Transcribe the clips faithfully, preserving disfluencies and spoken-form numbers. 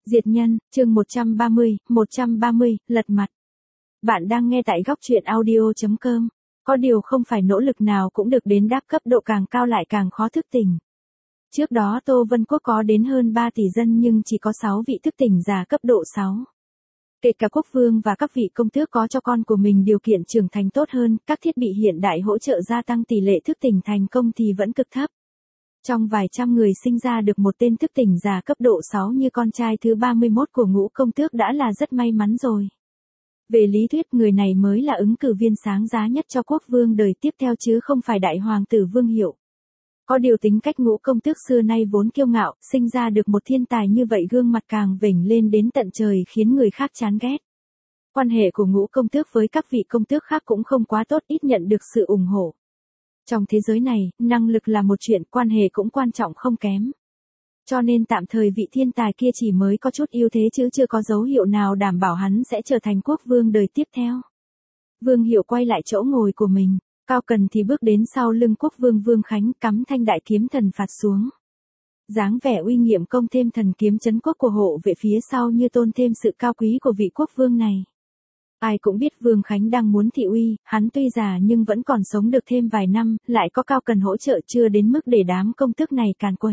Diệt nhân, chương một trăm ba mươi, một trăm ba mươi, lật mặt. Bạn đang nghe tại góc truyện audio.com. Có điều không phải nỗ lực nào cũng được đến đáp cấp độ càng cao lại càng khó thức tỉnh. Trước đó Tô Vân Quốc có đến hơn ba tỷ dân nhưng chỉ có sáu vị thức tỉnh giả cấp độ sáu. Kể cả quốc vương và các vị công tước có cho con của mình điều kiện trưởng thành tốt hơn, các thiết bị hiện đại hỗ trợ gia tăng tỷ lệ thức tỉnh thành công thì vẫn cực thấp. Trong vài trăm người sinh ra được một tên thức tỉnh giả cấp độ sáu như con trai thứ ba mươi mốt của Ngũ Công Tước đã là rất may mắn rồi. Về lý thuyết người này mới là ứng cử viên sáng giá nhất cho quốc vương đời tiếp theo chứ không phải đại hoàng tử Vương Hiệu. Có điều tính cách Ngũ Công Tước xưa nay vốn kiêu ngạo, sinh ra được một thiên tài như vậy gương mặt càng vểnh lên đến tận trời khiến người khác chán ghét. Quan hệ của Ngũ Công Tước với các vị công tước khác cũng không quá tốt, ít nhận được sự ủng hộ. Trong thế giới này, năng lực là một chuyện, quan hệ cũng quan trọng không kém. Cho nên tạm thời vị thiên tài kia chỉ mới có chút ưu thế chứ chưa có dấu hiệu nào đảm bảo hắn sẽ trở thành quốc vương đời tiếp theo. Vương Hiệu quay lại chỗ ngồi của mình, Cao Cần thì bước đến sau lưng quốc vương Vương Khánh cắm thanh đại kiếm thần phạt xuống. Dáng vẻ uy nghiêm công thêm thần kiếm trấn quốc của hộ vệ phía sau như tôn thêm sự cao quý của vị quốc vương này. Ai cũng biết Vương Khánh đang muốn thị uy, hắn tuy già nhưng vẫn còn sống được thêm vài năm, lại có Cao Cần hỗ trợ chưa đến mức để đám công tước này càn quấy.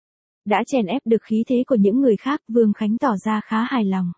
Đã chèn ép được khí thế của những người khác, Vương Khánh tỏ ra khá hài lòng.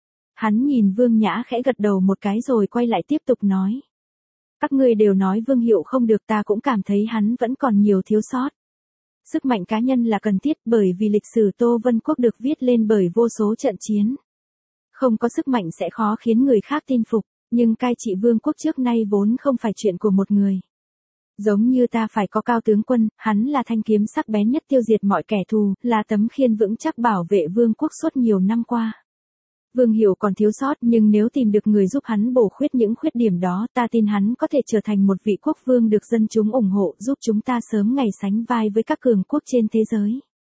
Hắn nhìn Vương Nhã khẽ gật đầu một cái rồi quay lại tiếp tục nói. Các ngươi đều nói Vương Hiệu không được, ta cũng cảm thấy hắn vẫn còn nhiều thiếu sót. Sức mạnh cá nhân là cần thiết bởi vì lịch sử Tô Vân Quốc được viết lên bởi vô số trận chiến. Không có sức mạnh sẽ khó khiến người khác tin phục, nhưng cai trị vương quốc trước nay vốn không phải chuyện của một người. Giống như ta phải có Cao tướng quân, hắn là thanh kiếm sắc bén nhất tiêu diệt mọi kẻ thù, là tấm khiên vững chắc bảo vệ vương quốc suốt nhiều năm qua. Vương Hiệu còn thiếu sót nhưng nếu tìm được người giúp hắn bổ khuyết những khuyết điểm đó, ta tin hắn có thể trở thành một vị quốc vương được dân chúng ủng hộ, giúp chúng ta sớm ngày sánh vai với các cường quốc trên thế giới.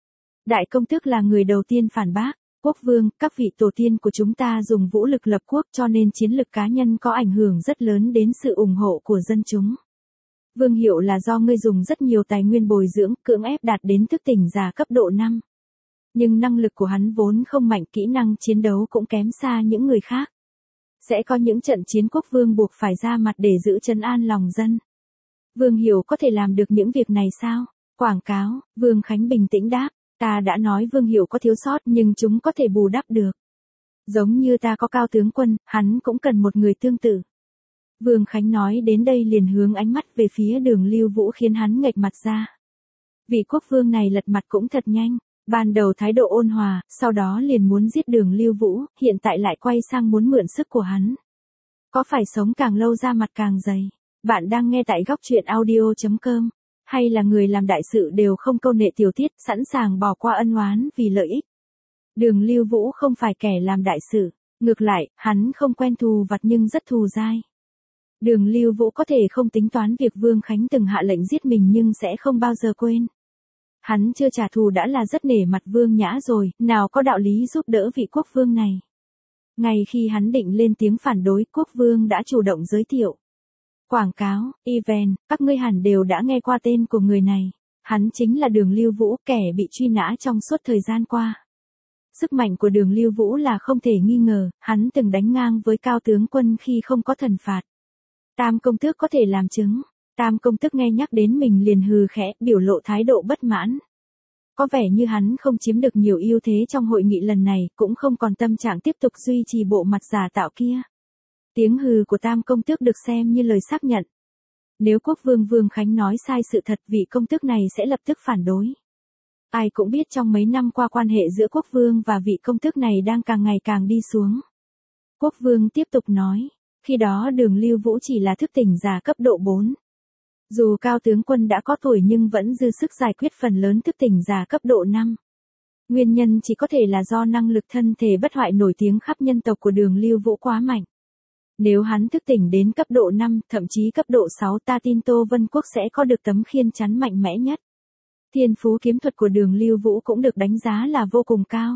Đại công tước là người đầu tiên phản bác. Quốc vương, các vị tổ tiên của chúng ta dùng vũ lực lập quốc cho nên chiến lực cá nhân có ảnh hưởng rất lớn đến sự ủng hộ của dân chúng. Vương Hiệu là do ngươi dùng rất nhiều tài nguyên bồi dưỡng, cưỡng ép đạt đến thức tỉnh giả cấp độ năm. Nhưng năng lực của hắn vốn không mạnh, kỹ năng chiến đấu cũng kém xa những người khác. Sẽ có những trận chiến quốc vương buộc phải ra mặt để giữ trấn an lòng dân. Vương Hiệu có thể làm được những việc này sao? Quảng cáo, Vương Khánh bình tĩnh đáp. Ta đã nói Vương Hiệu có thiếu sót nhưng chúng có thể bù đắp được. Giống như ta có Cao tướng quân, hắn cũng cần một người tương tự. Vương Khánh nói đến đây liền hướng ánh mắt về phía Đường Lưu Vũ khiến hắn nghệch mặt ra. Vị quốc vương này lật mặt cũng thật nhanh, ban đầu thái độ ôn hòa, sau đó liền muốn giết Đường Lưu Vũ, hiện tại lại quay sang muốn mượn sức của hắn. Có phải sống càng lâu da mặt càng dày? Bạn đang nghe tại góc truyện audio.com. Hay là người làm đại sự đều không câu nệ tiểu tiết, sẵn sàng bỏ qua ân oán vì lợi ích. Đường Lưu Vũ không phải kẻ làm đại sự, ngược lại, hắn không quen thù vặt nhưng rất thù dai. Đường Lưu Vũ có thể không tính toán việc Vương Khánh từng hạ lệnh giết mình nhưng sẽ không bao giờ quên. Hắn chưa trả thù đã là rất nể mặt Vương Nhã rồi, nào có đạo lý giúp đỡ vị quốc vương này. Ngay khi hắn định lên tiếng phản đối, quốc vương đã chủ động giới thiệu. Quảng cáo, event, các ngươi hẳn đều đã nghe qua tên của người này. Hắn chính là Đường Lưu Vũ, kẻ bị truy nã trong suốt thời gian qua. Sức mạnh của Đường Lưu Vũ là không thể nghi ngờ, hắn từng đánh ngang với Cao tướng quân khi không có thần phạt. Tam công tước có thể làm chứng. Tam công tước nghe nhắc đến mình liền hừ khẽ, biểu lộ thái độ bất mãn. Có vẻ như hắn không chiếm được nhiều ưu thế trong hội nghị lần này, cũng không còn tâm trạng tiếp tục duy trì bộ mặt giả tạo kia. Tiếng hừ của Tam công tước được xem như lời xác nhận. Nếu quốc vương Vương Khánh nói sai sự thật, vị công tước này sẽ lập tức phản đối. Ai cũng biết trong mấy năm qua quan hệ giữa quốc vương và vị công tước này đang càng ngày càng đi xuống. Quốc vương tiếp tục nói, khi đó Đường Lưu Vũ chỉ là thức tỉnh giả cấp độ bốn. Dù Cao tướng quân đã có tuổi nhưng vẫn dư sức giải quyết phần lớn thức tỉnh giả cấp độ năm. Nguyên nhân chỉ có thể là do năng lực thân thể bất hoại nổi tiếng khắp nhân tộc của Đường Lưu Vũ quá mạnh. Nếu hắn thức tỉnh đến cấp độ năm, thậm chí cấp độ sáu, ta tin Tô Vân Quốc sẽ có được tấm khiên chắn mạnh mẽ nhất. Thiên phú kiếm thuật của Đường Lưu Vũ cũng được đánh giá là vô cùng cao.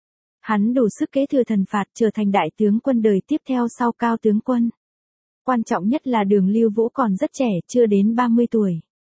Hắn đủ sức kế thừa thần phạt trở thành đại tướng quân đời tiếp theo sau Cao tướng quân. Quan trọng nhất là Đường Lưu Vũ còn rất trẻ, chưa đến ba mươi tuổi.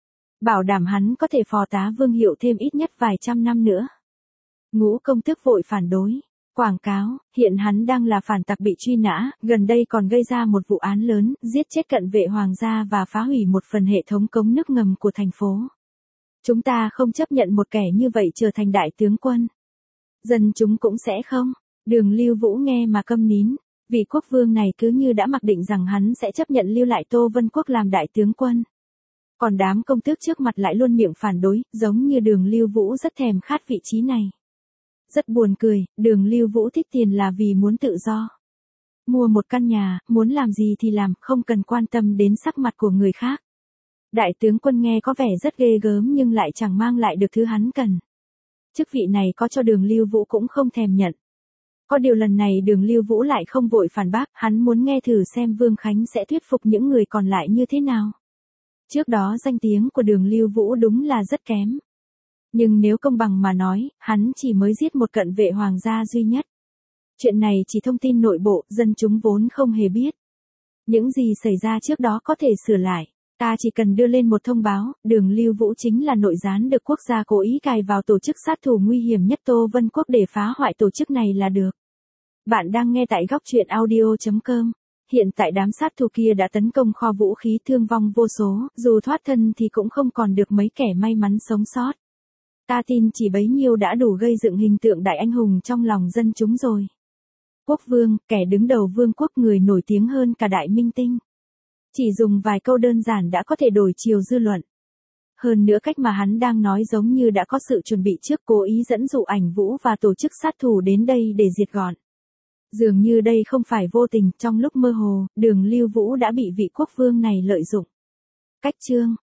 Bảo đảm hắn có thể phò tá Vương Hiệu thêm ít nhất vài trăm năm nữa. Ngũ Công Tước vội phản đối. Quảng cáo, hiện hắn đang là phản tặc bị truy nã, gần đây còn gây ra một vụ án lớn, giết chết cận vệ hoàng gia và phá hủy một phần hệ thống cống nước ngầm của thành phố. Chúng ta không chấp nhận một kẻ như vậy trở thành đại tướng quân. Dân chúng cũng sẽ không. Đường Lưu Vũ nghe mà câm nín, vị quốc vương này cứ như đã mặc định rằng hắn sẽ chấp nhận lưu lại Tô Vân Quốc làm đại tướng quân. Còn đám công tước trước mặt lại luôn miệng phản đối, giống như Đường Lưu Vũ rất thèm khát vị trí này. Rất buồn cười, Đường Lưu Vũ thích tiền là vì muốn tự do. Mua một căn nhà, muốn làm gì thì làm, không cần quan tâm đến sắc mặt của người khác. Đại tướng quân nghe có vẻ rất ghê gớm nhưng lại chẳng mang lại được thứ hắn cần. Chức vị này có cho Đường Lưu Vũ cũng không thèm nhận. Có điều lần này Đường Lưu Vũ lại không vội phản bác, hắn muốn nghe thử xem Vương Khánh sẽ thuyết phục những người còn lại như thế nào. Trước đó danh tiếng của Đường Lưu Vũ đúng là rất kém. Nhưng nếu công bằng mà nói, hắn chỉ mới giết một cận vệ hoàng gia duy nhất. Chuyện này chỉ thông tin nội bộ, dân chúng vốn không hề biết. Những gì xảy ra trước đó có thể sửa lại. Ta chỉ cần đưa lên một thông báo, Đường Lưu Vũ chính là nội gián được quốc gia cố ý cài vào tổ chức sát thủ nguy hiểm nhất Tô Vân Quốc để phá hoại tổ chức này là được. Bạn đang nghe tại góc truyện audio chấm com. Hiện tại đám sát thủ kia đã tấn công kho vũ khí thương vong vô số, dù thoát thân thì cũng không còn được mấy kẻ may mắn sống sót. Ta tin chỉ bấy nhiêu đã đủ gây dựng hình tượng đại anh hùng trong lòng dân chúng rồi. Quốc vương, kẻ đứng đầu vương quốc người nổi tiếng hơn cả đại minh tinh. Chỉ dùng vài câu đơn giản đã có thể đổi chiều dư luận. Hơn nữa cách mà hắn đang nói giống như đã có sự chuẩn bị trước, cố ý dẫn dụ Ảnh Vũ và tổ chức sát thủ đến đây để diệt gọn. Dường như đây không phải vô tình, trong lúc mơ hồ, Đường Lưu Vũ đã bị vị quốc vương này lợi dụng. Cách chương